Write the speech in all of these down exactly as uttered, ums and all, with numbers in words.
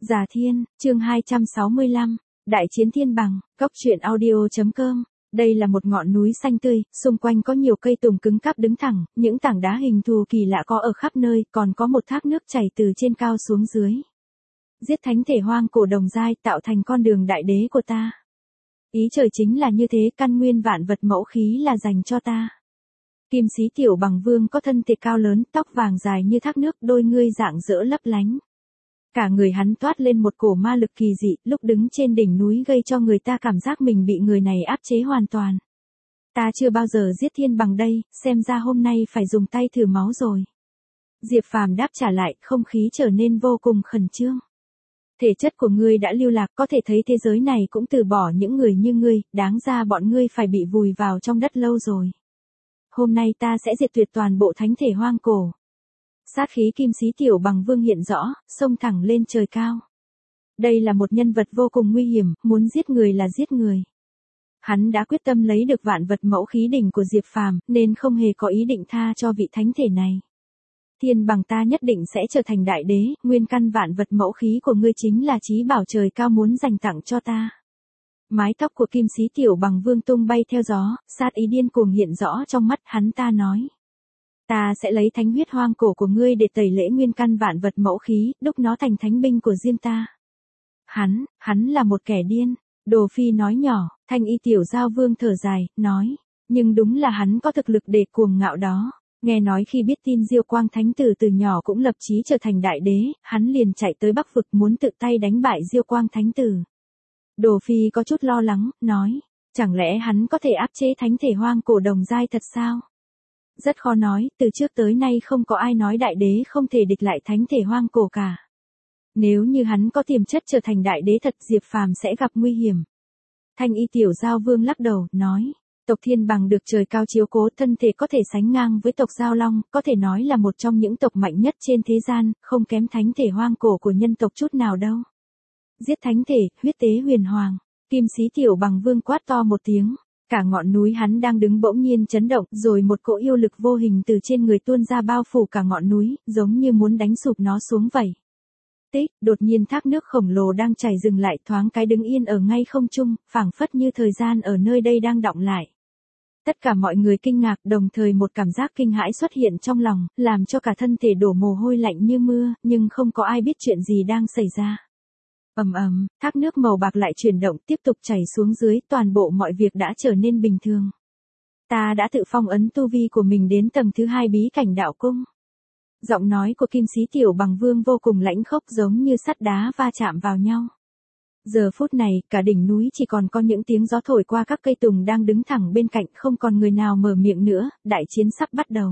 Già Thiên, chương hai trăm sáu mươi lăm, Đại chiến thiên bằng, Cốc truyện audio chấm com. Đây là một ngọn núi xanh tươi, xung quanh có nhiều cây tùng cứng cáp đứng thẳng, những tảng đá hình thù kỳ lạ có ở khắp nơi, còn có một thác nước chảy từ trên cao xuống dưới. Giết thánh thể hoang cổ đồng giai tạo thành con đường đại đế của ta. Ý trời chính là như thế, căn nguyên vạn vật mẫu khí là dành cho ta. Kim Sĩ Tiểu Bằng Vương có thân thể cao lớn, tóc vàng dài như thác nước, đôi ngươi rạng rỡ lấp lánh. Cả người hắn toát lên một cổ ma lực kỳ dị, lúc đứng trên đỉnh núi gây cho người ta cảm giác mình bị người này áp chế hoàn toàn. Ta chưa bao giờ giết thiên bằng đây, xem ra hôm nay phải dùng tay thử máu rồi. Diệp Phàm đáp trả lại, không khí trở nên vô cùng khẩn trương. Thể chất của ngươi đã lưu lạc, có thể thấy thế giới này cũng từ bỏ những người như ngươi, đáng ra bọn ngươi phải bị vùi vào trong đất lâu rồi. Hôm nay ta sẽ diệt tuyệt toàn bộ thánh thể hoang cổ. Sát khí Kim Sĩ Tiểu Bằng Vương hiện rõ, xông thẳng lên trời cao. Đây là một nhân vật vô cùng nguy hiểm, muốn giết người là giết người. Hắn đã quyết tâm lấy được vạn vật mẫu khí đỉnh của Diệp Phàm, nên không hề có ý định tha cho vị thánh thể này. Thiên bằng ta nhất định sẽ trở thành đại đế, nguyên căn vạn vật mẫu khí của ngươi chính là chí bảo trời cao muốn dành tặng cho ta. Mái tóc của Kim Sĩ Tiểu Bằng Vương tung bay theo gió, sát ý điên cuồng hiện rõ trong mắt hắn. Ta nói. Ta sẽ lấy thánh huyết hoang cổ của ngươi để tẩy lễ nguyên căn vạn vật mẫu khí, đúc nó thành thánh binh của riêng ta. Hắn, hắn là một kẻ điên. Đồ Phi nói nhỏ, Thanh Y Tiểu Giao Vương thở dài, nói. Nhưng đúng là hắn có thực lực để cuồng ngạo đó. Nghe nói khi biết tin Diêu Quang Thánh Tử từ nhỏ cũng lập chí trở thành đại đế, hắn liền chạy tới Bắc Vực muốn tự tay đánh bại Diêu Quang Thánh Tử. Đồ Phi có chút lo lắng, nói. Chẳng lẽ hắn có thể áp chế thánh thể hoang cổ đồng giai thật sao? Rất khó nói, từ trước tới nay không có ai nói đại đế không thể địch lại thánh thể hoang cổ cả. Nếu như hắn có tiềm chất trở thành đại đế thật, Diệp Phàm sẽ gặp nguy hiểm. Thanh Y Tiểu Giao Vương lắc đầu, nói, tộc Thiên Bằng được trời cao chiếu cố, thân thể có thể sánh ngang với tộc Giao Long, có thể nói là một trong những tộc mạnh nhất trên thế gian, không kém thánh thể hoang cổ của nhân tộc chút nào đâu. Giết thánh thể, huyết tế huyền hoàng. Kim Sĩ Tiểu Bằng Vương quát to một tiếng. Cả ngọn núi hắn đang đứng bỗng nhiên chấn động, rồi một cỗ yêu lực vô hình từ trên người tuôn ra bao phủ cả ngọn núi, giống như muốn đánh sụp nó xuống vậy. Tích, đột nhiên thác nước khổng lồ đang chảy dừng lại, thoáng cái đứng yên ở ngay không trung, phảng phất như thời gian ở nơi đây đang đọng lại. Tất cả mọi người kinh ngạc, đồng thời một cảm giác kinh hãi xuất hiện trong lòng, làm cho cả thân thể đổ mồ hôi lạnh như mưa, nhưng không có ai biết chuyện gì đang xảy ra. Ầm ầm, thác nước màu bạc lại chuyển động, tiếp tục chảy xuống dưới, toàn bộ mọi việc đã trở nên bình thường. Ta đã tự phong ấn tu vi của mình đến tầng thứ hai bí cảnh đạo cung. Giọng nói của Kim Sĩ Tiểu Bằng Vương vô cùng lãnh khốc, giống như sắt đá va chạm vào nhau. Giờ phút này, cả đỉnh núi chỉ còn có những tiếng gió thổi qua các cây tùng đang đứng thẳng bên cạnh, không còn người nào mở miệng nữa, đại chiến sắp bắt đầu.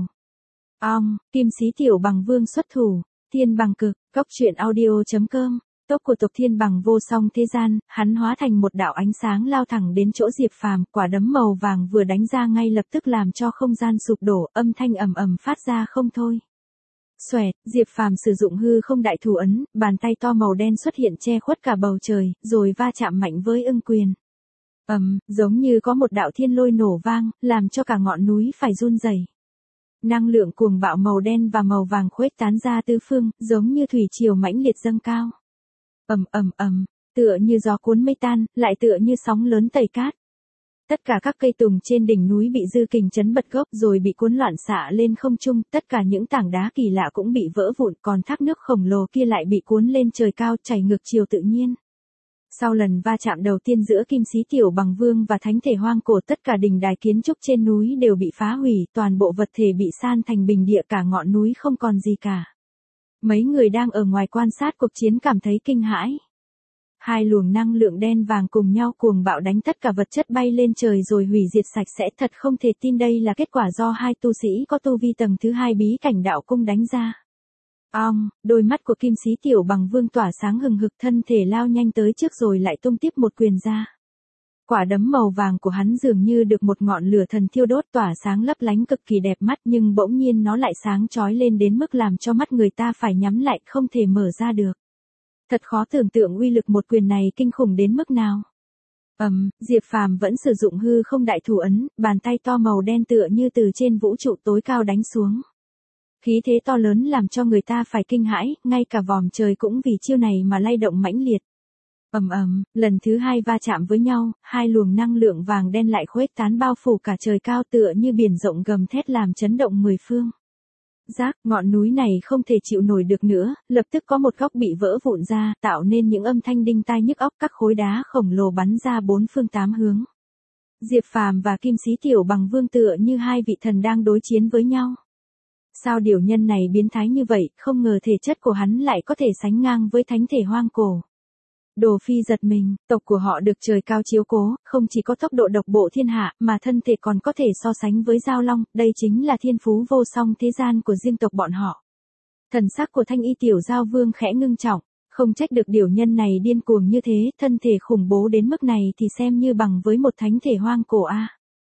Ong, Kim Sĩ Tiểu Bằng Vương xuất thủ, thiên bằng cực, cốc truyện audio chấm com. Tốc của tộc Thiên Bằng vô song thế gian, hắn hóa thành một đạo ánh sáng lao thẳng đến chỗ Diệp Phàm, quả đấm màu vàng vừa đánh ra ngay lập tức làm cho không gian sụp đổ, âm thanh ầm ầm phát ra không thôi. Xoẹt, Diệp Phàm sử dụng hư không đại thủ ấn, bàn tay to màu đen xuất hiện che khuất cả bầu trời, rồi va chạm mạnh với ưng quyền. Ầm, giống như có một đạo thiên lôi nổ vang, làm cho cả ngọn núi phải run rẩy. Năng lượng cuồng bạo màu đen và màu vàng khuếch tán ra tứ phương, giống như thủy triều mãnh liệt dâng cao. Ầm ầm ầm, tựa như gió cuốn mây tan, lại tựa như sóng lớn tẩy cát. Tất cả các cây tùng trên đỉnh núi bị dư kình chấn bật gốc rồi bị cuốn loạn xạ lên không trung, tất cả những tảng đá kỳ lạ cũng bị vỡ vụn, còn thác nước khổng lồ kia lại bị cuốn lên trời cao, chảy ngược chiều tự nhiên. Sau lần va chạm đầu tiên giữa Kim Sĩ Tiểu Bằng Vương và thánh thể hoang cổ, tất cả đình đài kiến trúc trên núi đều bị phá hủy, toàn bộ vật thể bị san thành bình địa, cả ngọn núi không còn gì cả. Mấy người đang ở ngoài quan sát cuộc chiến cảm thấy kinh hãi. Hai luồng năng lượng đen vàng cùng nhau cuồng bạo đánh tất cả vật chất bay lên trời rồi hủy diệt sạch sẽ, thật không thể tin đây là kết quả do hai tu sĩ có tu vi tầng thứ hai bí cảnh đạo cung đánh ra. Ong, đôi mắt của Kim Sĩ Tiểu Bằng Vương tỏa sáng hừng hực, thân thể lao nhanh tới trước rồi lại tung tiếp một quyền ra. Quả đấm màu vàng của hắn dường như được một ngọn lửa thần thiêu đốt, tỏa sáng lấp lánh cực kỳ đẹp mắt, nhưng bỗng nhiên nó lại sáng chói lên đến mức làm cho mắt người ta phải nhắm lại, không thể mở ra được. Thật khó tưởng tượng uy lực một quyền này kinh khủng đến mức nào. Ầm, um, Diệp Phàm vẫn sử dụng hư không đại thủ ấn, bàn tay to màu đen tựa như từ trên vũ trụ tối cao đánh xuống. Khí thế to lớn làm cho người ta phải kinh hãi, ngay cả vòm trời cũng vì chiêu này mà lay động mãnh liệt. Ầm ầm, lần thứ hai va chạm với nhau, hai luồng năng lượng vàng đen lại khuếch tán bao phủ cả trời cao tựa như biển rộng gầm thét làm chấn động mười phương. Rác, ngọn núi này không thể chịu nổi được nữa, lập tức có một góc bị vỡ vụn ra, tạo nên những âm thanh đinh tai nhức óc, các khối đá khổng lồ bắn ra bốn phương tám hướng. Diệp Phàm và Kim Xí Tiểu Bằng Vương tựa như hai vị thần đang đối chiến với nhau. Sao điều nhân này biến thái như vậy, không ngờ thể chất của hắn lại có thể sánh ngang với thánh thể hoang cổ. Đồ Phi giật mình, tộc của họ được trời cao chiếu cố, không chỉ có tốc độ độc bộ thiên hạ, mà thân thể còn có thể so sánh với Giao Long, đây chính là thiên phú vô song thế gian của riêng tộc bọn họ. Thần sắc của Thanh Y Tiểu Giao Vương khẽ ngưng trọng, không trách được điều nhân này điên cuồng như thế, thân thể khủng bố đến mức này thì xem như bằng với một thánh thể hoang cổ a.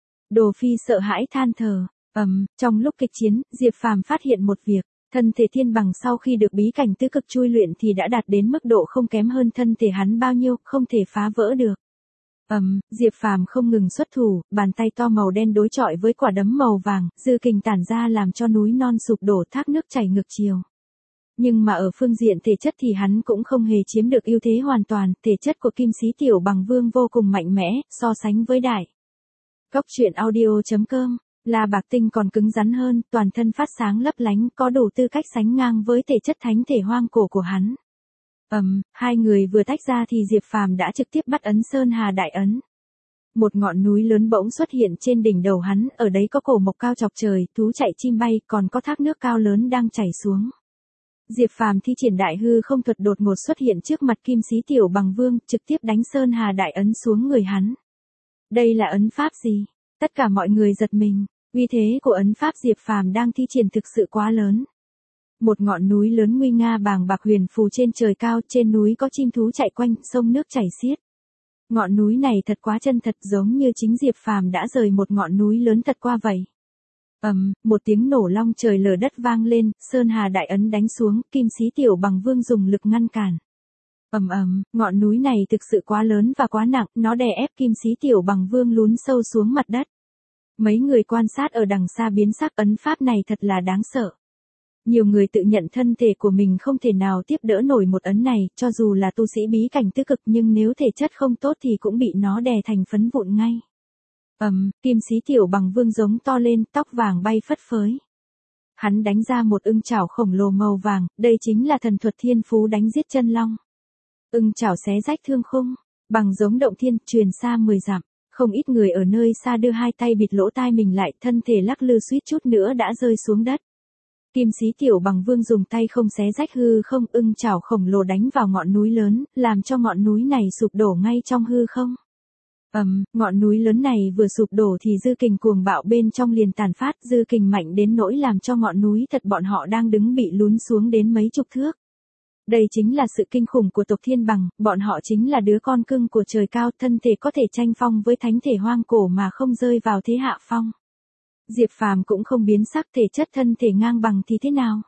Đồ Phi sợ hãi than thở, ầm, um, trong lúc kịch chiến, Diệp Phàm phát hiện một việc. Thân thể thiên bằng sau khi được bí cảnh tứ cực chui luyện thì đã đạt đến mức độ không kém hơn thân thể hắn bao nhiêu, không thể phá vỡ được. Ầm, um, Diệp Phàm không ngừng xuất thủ, bàn tay to màu đen đối chọi với quả đấm màu vàng, dư kình tản ra làm cho núi non sụp đổ, thác nước chảy ngược chiều. Nhưng mà ở phương diện thể chất thì hắn cũng không hề chiếm được ưu thế hoàn toàn, thể chất của Kim Xí Tiểu Bằng Vương vô cùng mạnh mẽ, so sánh với đại. Cốc truyện audio chấm com. La Bạc Tinh còn cứng rắn hơn, toàn thân phát sáng lấp lánh, có đủ tư cách sánh ngang với thể chất thánh thể hoang cổ của hắn. Ầm, um, hai người vừa tách ra thì Diệp Phàm đã trực tiếp bắt ấn Sơn Hà Đại Ấn. Một ngọn núi lớn bỗng xuất hiện trên đỉnh đầu hắn, ở đấy có cổ mộc cao chọc trời, thú chạy chim bay, còn có thác nước cao lớn đang chảy xuống. Diệp Phàm thi triển Đại Hư Không thuật đột ngột xuất hiện trước mặt Kim Xí Tiểu Bằng Vương, trực tiếp đánh Sơn Hà Đại Ấn xuống người hắn. Đây là ấn pháp gì? Tất cả mọi người giật mình. Uy thế của ấn pháp Diệp Phàm đang thi triển thực sự quá lớn. Một ngọn núi lớn nguy nga bàng bạc huyền phù trên trời cao, trên núi có chim thú chạy quanh, sông nước chảy xiết. Ngọn núi này thật quá chân thật, giống như chính Diệp Phàm đã rời một ngọn núi lớn thật qua vậy. Ầm, um, một tiếng nổ long trời lở đất vang lên, Sơn Hà Đại Ấn đánh xuống, Kim Xí Tiểu Bằng Vương dùng lực ngăn cản. Ầm ầm, um, ngọn núi này thực sự quá lớn và quá nặng, nó đè ép Kim Xí Tiểu Bằng Vương lún sâu xuống mặt đất. Mấy người quan sát ở đằng xa biến sắc, ấn pháp này thật là đáng sợ. Nhiều người tự nhận thân thể của mình không thể nào tiếp đỡ nổi một ấn này, cho dù là tu sĩ bí cảnh tứ cực nhưng nếu thể chất không tốt thì cũng bị nó đè thành phấn vụn ngay. Ầm, um, Kim Xí Tiểu Bằng Vương giống to lên, tóc vàng bay phất phới. Hắn đánh ra một ưng chảo khổng lồ màu vàng, đây chính là thần thuật thiên phú đánh giết chân long. Ưng chảo xé rách thương khung, bằng giống động thiên, truyền xa mười dặm. Không ít người ở nơi xa đưa hai tay bịt lỗ tai mình lại, thân thể lắc lư suýt chút nữa đã rơi xuống đất. Kim Xí Tiểu Bằng Vương dùng tay không xé rách hư không, ưng chảo khổng lồ đánh vào ngọn núi lớn, làm cho ngọn núi này sụp đổ ngay trong hư không. Ầm, um, ngọn núi lớn này vừa sụp đổ thì dư kình cuồng bạo bên trong liền tàn phát, dư kình mạnh đến nỗi làm cho ngọn núi thật bọn họ đang đứng bị lún xuống đến mấy chục thước. Đây chính là sự kinh khủng của tộc Thiên Bằng, bọn họ chính là đứa con cưng của trời cao, thân thể có thể tranh phong với thánh thể hoang cổ mà không rơi vào thế hạ phong. Diệp Phàm cũng không biến sắc, thể chất thân thể ngang bằng thì thế nào?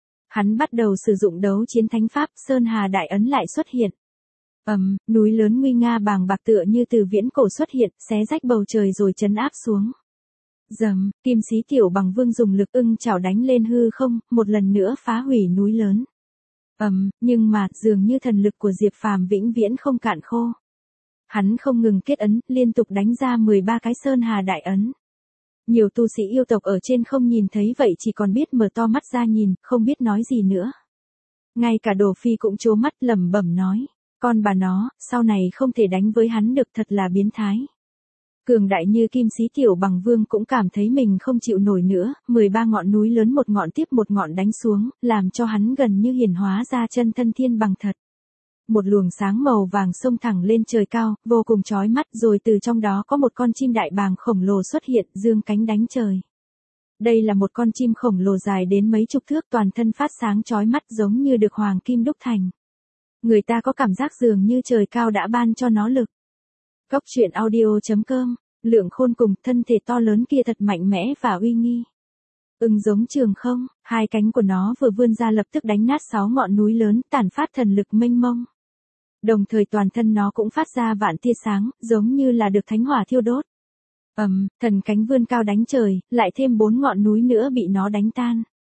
Hắn bắt đầu sử dụng đấu chiến thánh pháp, Sơn Hà Đại Ấn lại xuất hiện. Ầm, um, núi lớn nguy nga bàng bạc tựa như từ viễn cổ xuất hiện, xé rách bầu trời rồi trấn áp xuống. Dầm, Kim Xí Tiểu Bằng Vương dùng lực ưng chảo đánh lên hư không, một lần nữa phá hủy núi lớn. Ầm, um, nhưng mà dường như thần lực của Diệp Phàm vĩnh viễn không cạn khô. Hắn không ngừng kết ấn, liên tục đánh ra mười ba cái Sơn Hà Đại Ấn. Nhiều tu sĩ yêu tộc ở trên không nhìn thấy vậy chỉ còn biết mở to mắt ra nhìn, không biết nói gì nữa. Ngay cả Đồ Phi cũng trố mắt lẩm bẩm nói, con bà nó, sau này không thể đánh với hắn được, thật là biến thái. Cường đại như Kim Xí Tiểu Bằng Vương cũng cảm thấy mình không chịu nổi nữa, mười ba ngọn núi lớn một ngọn tiếp một ngọn đánh xuống, làm cho hắn gần như hiển hóa ra chân thân thiên bằng thật. Một luồng sáng màu vàng xông thẳng lên trời cao, vô cùng chói mắt, rồi từ trong đó có một con chim đại bàng khổng lồ xuất hiện, dương cánh đánh trời. Đây là một con chim khổng lồ dài đến mấy chục thước, toàn thân phát sáng chói mắt giống như được hoàng kim đúc thành. Người ta có cảm giác dường như trời cao đã ban cho nó lực. Cốc truyện audio chấm com, Lượng Khôn cùng thân thể to lớn kia thật mạnh mẽ và uy nghi. Ưng giống trường không, hai cánh của nó vừa vươn ra lập tức đánh nát sáu ngọn núi lớn, tản phát thần lực mênh mông. Đồng thời toàn thân nó cũng phát ra vạn tia sáng, giống như là được thánh hỏa thiêu đốt. Ầm, um, thần cánh vươn cao đánh trời, lại thêm bốn ngọn núi nữa bị nó đánh tan.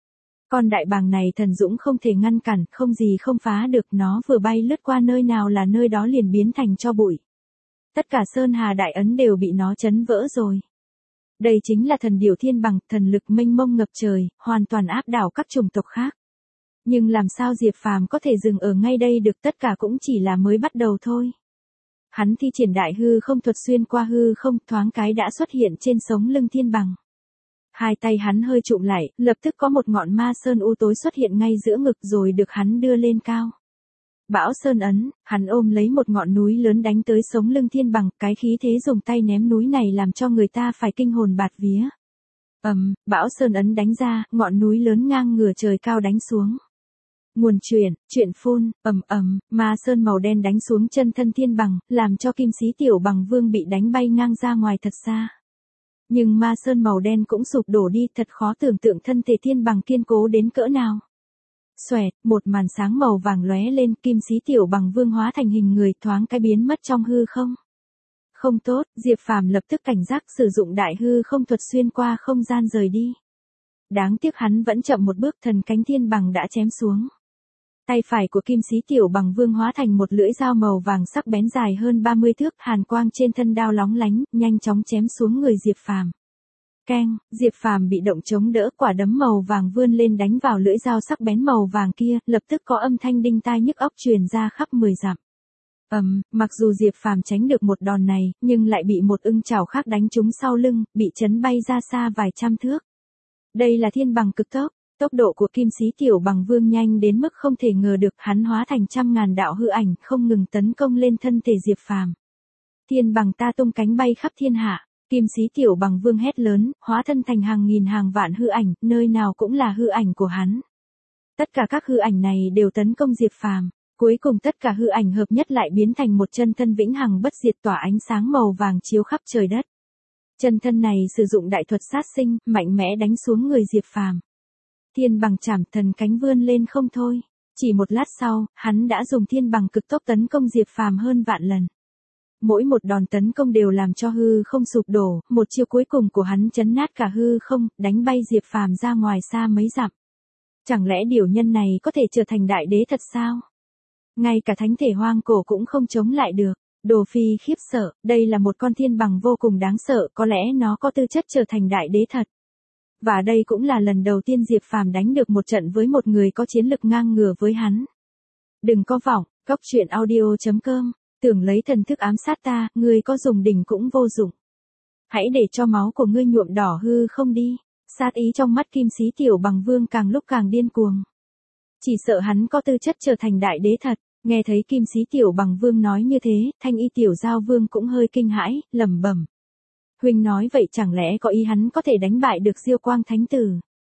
Con đại bàng này thần dũng không thể ngăn cản, không gì không phá được, nó vừa bay lướt qua nơi nào là nơi đó liền biến thành tro bụi. Tất cả Sơn Hà Đại Ấn đều bị nó chấn vỡ rồi. Đây chính là thần điểu thiên bằng, thần lực mênh mông ngập trời, hoàn toàn áp đảo các chủng tộc khác. Nhưng làm sao Diệp Phàm có thể dừng ở ngay đây được, tất cả cũng chỉ là mới bắt đầu thôi. Hắn thi triển đại hư không thuật xuyên qua hư không, thoáng cái đã xuất hiện trên sống lưng thiên bằng. Hai tay hắn hơi trụm lại, lập tức có một ngọn ma sơn u tối xuất hiện ngay giữa ngực rồi được hắn đưa lên cao. Bão Sơn Ấn, hắn ôm lấy một ngọn núi lớn đánh tới sống lưng thiên bằng, cái khí thế dùng tay ném núi này làm cho người ta phải kinh hồn bạt vía. Ầm, um, Bão Sơn Ấn đánh ra, ngọn núi lớn ngang ngửa trời cao đánh xuống. Nguồn chuyển, chuyện phun, ầm ầm, ma sơn màu đen đánh xuống chân thân thiên bằng, làm cho kim sĩ tiểu bằng vương bị đánh bay ngang ra ngoài thật xa. Nhưng ma sơn màu đen cũng sụp đổ đi, thật khó tưởng tượng thân thể thiên bằng kiên cố đến cỡ nào. Xoẹt, một màn sáng màu vàng lóe lên, kim sĩ tiểu bằng vương hóa thành hình người, thoáng cái biến mất trong hư không. Không tốt, Diệp Phàm lập tức cảnh giác sử dụng đại hư không thuật xuyên qua không gian rời đi. Đáng tiếc hắn vẫn chậm một bước, thần cánh thiên bằng đã chém xuống. Tay phải của kim sĩ tiểu bằng vương hóa thành một lưỡi dao màu vàng sắc bén dài hơn ba mươi thước, hàn quang trên thân đao lóng lánh, nhanh chóng chém xuống người Diệp Phàm. Keng, Diệp Phàm bị động chống đỡ, quả đấm màu vàng vươn lên đánh vào lưỡi dao sắc bén màu vàng kia, lập tức có âm thanh đinh tai nhức óc truyền ra khắp mười dặm. Ầm, um, mặc dù Diệp Phàm tránh được một đòn này, nhưng lại bị một ưng chảo khác đánh trúng sau lưng, bị chấn bay ra xa vài trăm thước. Đây là thiên bằng cực tốc. Tốc độ của kim sĩ tiểu bằng vương nhanh đến mức không thể ngờ được, hắn hóa thành trăm ngàn đạo hư ảnh, không ngừng tấn công lên thân thể Diệp Phàm. Thiên bằng ta tung cánh bay khắp thiên hạ, kim sĩ tiểu bằng vương hét lớn, hóa thân thành hàng nghìn hàng vạn hư ảnh, nơi nào cũng là hư ảnh của hắn. Tất cả các hư ảnh này đều tấn công Diệp Phàm, cuối cùng tất cả hư ảnh hợp nhất lại biến thành một chân thân vĩnh hằng bất diệt tỏa ánh sáng màu vàng chiếu khắp trời đất. Chân thân này sử dụng đại thuật sát sinh, mạnh mẽ đánh xuống người Diệp Phàm. Thiên bằng chảm, thần cánh vươn lên không thôi. Chỉ một lát sau, hắn đã dùng thiên bằng cực tốc tấn công Diệp Phàm hơn vạn lần. Mỗi một đòn tấn công đều làm cho hư không sụp đổ, một chiêu cuối cùng của hắn chấn nát cả hư không, đánh bay Diệp Phàm ra ngoài xa mấy dặm. Chẳng lẽ điều nhân này có thể trở thành đại đế thật sao? Ngay cả thánh thể hoang cổ cũng không chống lại được. Đồ Phi khiếp sợ, đây là một con thiên bằng vô cùng đáng sợ, có lẽ nó có tư chất trở thành đại đế thật. Và đây cũng là lần đầu tiên Diệp Phàm đánh được một trận với một người có chiến lực ngang ngửa với hắn. Đừng có vọng, góc truyện audio chấm com, tưởng lấy thần thức ám sát ta, ngươi có dùng đỉnh cũng vô dụng. Hãy để cho máu của ngươi nhuộm đỏ hư không đi. Sát ý trong mắt kim sĩ tiểu bằng vương càng lúc càng điên cuồng. Chỉ sợ hắn có tư chất trở thành đại đế thật. Nghe thấy kim sĩ tiểu bằng vương nói như thế, thanh y tiểu giao vương cũng hơi kinh hãi, lẩm bẩm. Huynh nói vậy chẳng lẽ có ý hắn có thể đánh bại được Diêu Quang Thánh Tử?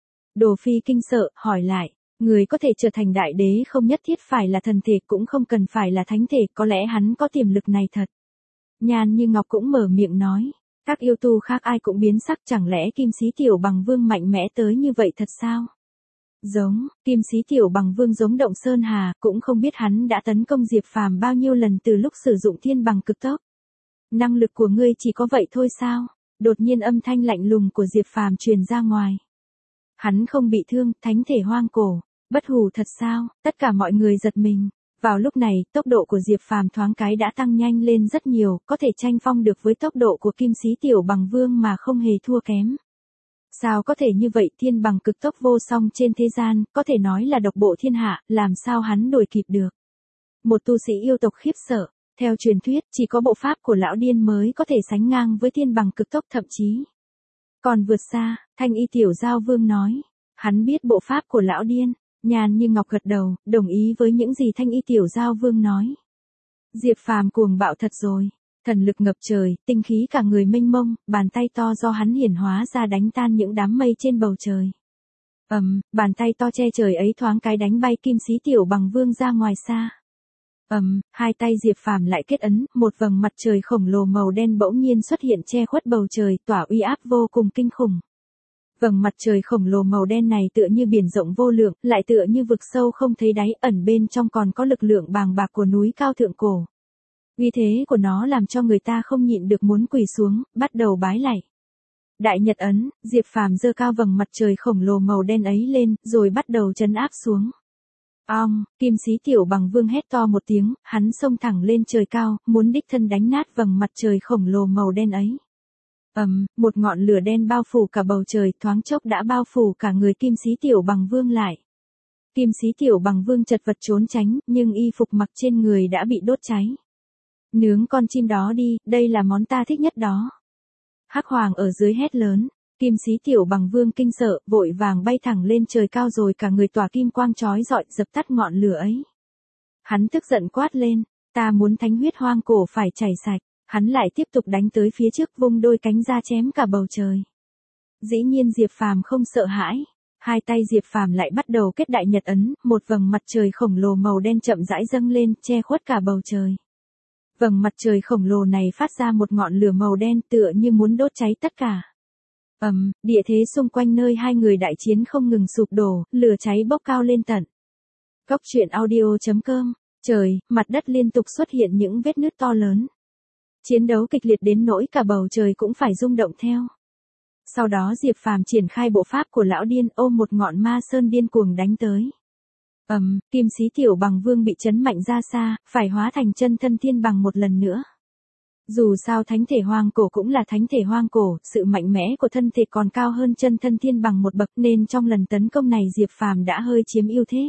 Đồ Phi kinh sợ, hỏi lại, người có thể trở thành đại đế không nhất thiết phải là thần thể, cũng không cần phải là thánh thể, có lẽ hắn có tiềm lực này thật. Nhan Như Ngọc cũng mở miệng nói, các yêu tu khác ai cũng biến sắc, chẳng lẽ kim sĩ tiểu bằng vương mạnh mẽ tới như vậy thật sao? Giống, kim sĩ tiểu bằng vương giống động sơn hà, cũng không biết hắn đã tấn công Diệp Phàm bao nhiêu lần từ lúc sử dụng thiên bằng cực tốc. Năng lực của ngươi chỉ có vậy thôi sao? Đột nhiên âm thanh lạnh lùng của Diệp Phàm truyền ra ngoài. Hắn không bị thương, thánh thể hoang cổ, bất hủ thật sao? Tất cả mọi người giật mình. Vào lúc này, tốc độ của Diệp Phàm thoáng cái đã tăng nhanh lên rất nhiều, có thể tranh phong được với tốc độ của kim sĩ tiểu bằng vương mà không hề thua kém. Sao có thể như vậy, thiên bằng cực tốc vô song trên thế gian, có thể nói là độc bộ thiên hạ, làm sao hắn đuổi kịp được? Một tu sĩ yêu tộc khiếp sợ. Theo truyền thuyết, chỉ có bộ pháp của lão điên mới có thể sánh ngang với thiên bằng cực tốc, thậm chí còn vượt xa. Thanh y tiểu giao vương nói, hắn biết bộ pháp của lão điên. Nhan Như Ngọc gật đầu, đồng ý với những gì thanh y tiểu giao vương nói. Diệp Phàm cuồng bạo thật rồi, thần lực ngập trời, tinh khí cả người mênh mông, bàn tay to do hắn hiển hóa ra đánh tan những đám mây trên bầu trời. Ầm, um, bàn tay to che trời ấy thoáng cái đánh bay kim sĩ tiểu bằng vương ra ngoài xa. Ầm, um, hai tay Diệp Phàm lại kết ấn, một vầng mặt trời khổng lồ màu đen bỗng nhiên xuất hiện che khuất bầu trời, tỏa uy áp vô cùng kinh khủng. Vầng mặt trời khổng lồ màu đen này tựa như biển rộng vô lượng, lại tựa như vực sâu không thấy đáy, ẩn bên trong còn có lực lượng bàng bạc của núi cao thượng cổ. Uy thế của nó làm cho người ta không nhịn được muốn quỳ xuống, bắt đầu bái lạy. Đại Nhật ấn, Diệp Phàm giơ cao vầng mặt trời khổng lồ màu đen ấy lên, rồi bắt đầu trấn áp xuống. Ong, Kim Sĩ Tiểu Bằng Vương hét to một tiếng, hắn xông thẳng lên trời cao, muốn đích thân đánh nát vầng mặt trời khổng lồ màu đen ấy. Ầm, um, một ngọn lửa đen bao phủ cả bầu trời, thoáng chốc đã bao phủ cả người Kim Sĩ Tiểu Bằng Vương lại. Kim Sĩ Tiểu Bằng Vương chật vật trốn tránh, nhưng y phục mặc trên người đã bị đốt cháy. Nướng con chim đó đi, đây là món ta thích nhất đó. Hắc Hoàng ở dưới hét lớn. Kim Sĩ Tiểu Bằng Vương kinh sợ, vội vàng bay thẳng lên trời cao rồi cả người tỏa kim quang chói rọi dập tắt ngọn lửa ấy. Hắn tức giận quát lên, ta muốn thánh huyết hoang cổ phải chảy sạch. Hắn lại tiếp tục đánh tới phía trước, vung đôi cánh ra chém cả bầu trời. Dĩ nhiên Diệp Phàm không sợ hãi. Hai tay Diệp Phàm lại bắt đầu kết đại nhật ấn, một vầng mặt trời khổng lồ màu đen chậm rãi dâng lên, che khuất cả bầu trời. Vầng mặt trời khổng lồ này phát ra một ngọn lửa màu đen tựa như muốn đốt cháy tất cả. Ầm, um, địa thế xung quanh nơi hai người đại chiến không ngừng sụp đổ, lửa cháy bốc cao lên tận. Cốc truyện audio chấm com. Trời, mặt đất liên tục xuất hiện những vết nứt to lớn. Chiến đấu kịch liệt đến nỗi cả bầu trời cũng phải rung động theo. Sau đó Diệp Phàm triển khai bộ pháp của lão điên, ôm một ngọn ma sơn điên cuồng đánh tới. Ầm, um, Kim Sĩ Tiểu Bằng Vương bị chấn mạnh ra xa, phải hóa thành chân thân thiên bằng một lần nữa. Dù sao thánh thể hoang cổ cũng là thánh thể hoang cổ, sự mạnh mẽ của thân thể còn cao hơn chân thân thiên bằng một bậc, nên trong lần tấn công này Diệp Phàm đã hơi chiếm ưu thế.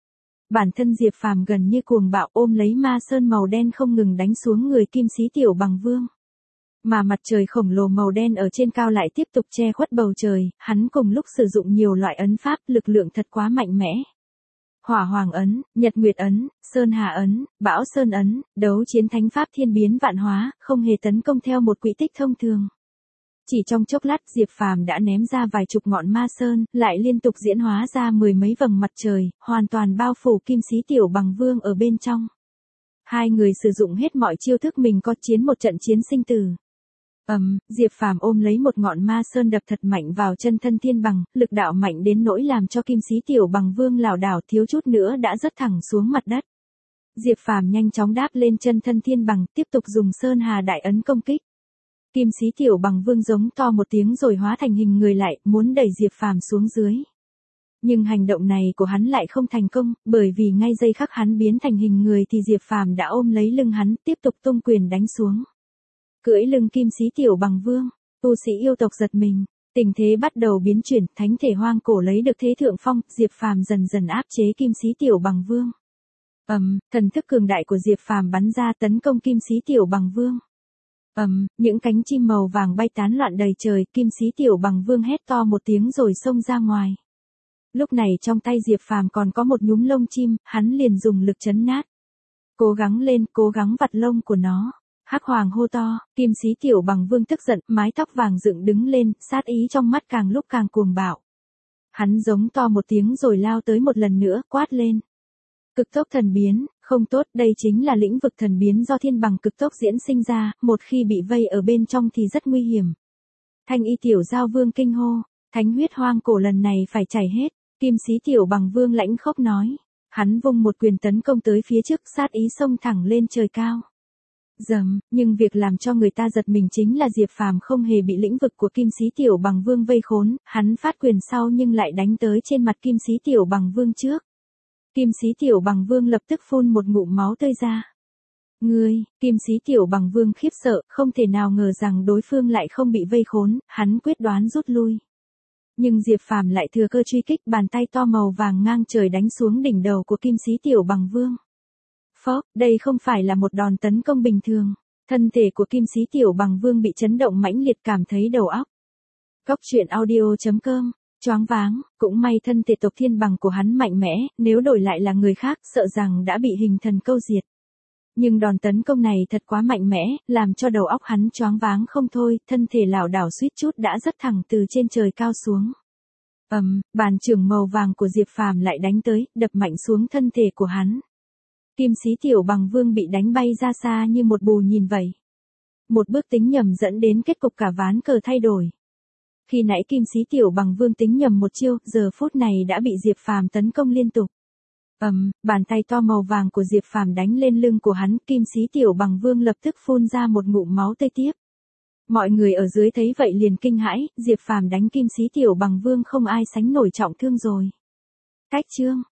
Bản thân Diệp Phàm gần như cuồng bạo ôm lấy ma sơn màu đen không ngừng đánh xuống người Kim Sĩ Tiểu Bằng Vương. Mà mặt trời khổng lồ màu đen ở trên cao lại tiếp tục che khuất bầu trời, hắn cùng lúc sử dụng nhiều loại ấn pháp, lực lượng thật quá mạnh mẽ. Hỏa Hoàng ấn, Nhật Nguyệt ấn, Sơn Hà ấn, Bão Sơn ấn, đấu chiến thánh pháp thiên biến vạn hóa, không hề tấn công theo một quỹ tích thông thường. Chỉ trong chốc lát Diệp Phàm đã ném ra vài chục ngọn ma sơn, lại liên tục diễn hóa ra mười mấy vầng mặt trời, hoàn toàn bao phủ Kim Sĩ Tiểu Bằng Vương ở bên trong. Hai người sử dụng hết mọi chiêu thức mình có, chiến một trận chiến sinh tử. Ầm, um, Diệp Phàm ôm lấy một ngọn ma sơn đập thật mạnh vào chân thân thiên bằng, lực đạo mạnh đến nỗi làm cho Kim Sĩ Tiểu Bằng Vương lảo đảo thiếu chút nữa đã rớt thẳng xuống mặt đất. Diệp Phàm nhanh chóng đáp lên chân thân thiên bằng, tiếp tục dùng Sơn Hà đại ấn công kích. Kim Sĩ Tiểu Bằng Vương giống to một tiếng rồi hóa thành hình người lại, muốn đẩy Diệp Phàm xuống dưới. Nhưng hành động này của hắn lại không thành công, bởi vì ngay giây khắc hắn biến thành hình người thì Diệp Phàm đã ôm lấy lưng hắn, tiếp tục tung quyền đánh xuống. Cưỡi lưng Kim Sĩ Tiểu Bằng Vương, tu sĩ yêu tộc giật mình, tình thế bắt đầu biến chuyển, thánh thể hoang cổ lấy được thế thượng phong, Diệp Phàm dần dần áp chế Kim Sĩ Tiểu Bằng Vương. Ầm, um, thần thức cường đại của Diệp Phàm bắn ra tấn công Kim Sĩ Tiểu Bằng Vương. Ầm, um, những cánh chim màu vàng bay tán loạn đầy trời, Kim Sĩ Tiểu Bằng Vương hét to một tiếng rồi xông ra ngoài. Lúc này trong tay Diệp Phàm còn có một nhúm lông chim, hắn liền dùng lực chấn nát. Cố gắng lên, cố gắng vặt lông của nó. Hắc Hoàng hô to, Kim Sĩ Tiểu Bằng Vương tức giận, mái tóc vàng dựng đứng lên, sát ý trong mắt càng lúc càng cuồng bạo. Hắn giống to một tiếng rồi lao tới một lần nữa, quát lên. Cực tốc thần biến, không tốt, đây chính là lĩnh vực thần biến do thiên bằng cực tốc diễn sinh ra, một khi bị vây ở bên trong thì rất nguy hiểm. Thanh Y Tiểu Giao Vương kinh hô, thánh huyết hoang cổ lần này phải chảy hết, Kim Sĩ Tiểu Bằng Vương lãnh khốc nói. Hắn vung một quyền tấn công tới phía trước, sát ý xông thẳng lên trời cao. Dầm, nhưng việc làm cho người ta giật mình chính là Diệp Phàm không hề bị lĩnh vực của Kim Sĩ Tiểu Bằng Vương vây khốn, hắn phát quyền sau nhưng lại đánh tới trên mặt Kim Sĩ Tiểu Bằng Vương trước. Kim Sĩ Tiểu Bằng Vương lập tức phun một ngụm máu tươi ra. Ngươi, Kim Sĩ Tiểu Bằng Vương khiếp sợ, không thể nào ngờ rằng đối phương lại không bị vây khốn, hắn quyết đoán rút lui. Nhưng Diệp Phàm lại thừa cơ truy kích, bàn tay to màu vàng ngang trời đánh xuống đỉnh đầu của Kim Sĩ Tiểu Bằng Vương. Phốc, đây không phải là một đòn tấn công bình thường. Thân thể của Kim Sĩ Tiểu Bằng Vương bị chấn động mãnh liệt, cảm thấy đầu óc. Cốc truyện audio chấm com, choáng váng, cũng may thân thể tộc thiên bằng của hắn mạnh mẽ, nếu đổi lại là người khác sợ rằng đã bị hình thần câu diệt. Nhưng đòn tấn công này thật quá mạnh mẽ, làm cho đầu óc hắn choáng váng không thôi, thân thể lảo đảo suýt chút đã rớt thẳng từ trên trời cao xuống. Ầm, um, bàn chưởng màu vàng của Diệp Phàm lại đánh tới, đập mạnh xuống thân thể của hắn. Kim Sĩ Tiểu Bằng Vương bị đánh bay ra xa như một bù nhìn vậy. Một bước tính nhầm dẫn đến kết cục cả ván cờ thay đổi. Khi nãy Kim Sĩ Tiểu Bằng Vương tính nhầm một chiêu, giờ phút này đã bị Diệp Phàm tấn công liên tục. Ầm, um, bàn tay to màu vàng của Diệp Phàm đánh lên lưng của hắn, Kim Sĩ Tiểu Bằng Vương lập tức phun ra một ngụm máu tươi tiếp. Mọi người ở dưới thấy vậy liền kinh hãi, Diệp Phàm đánh Kim Sĩ Tiểu Bằng Vương không ai sánh nổi trọng thương rồi. Cách chương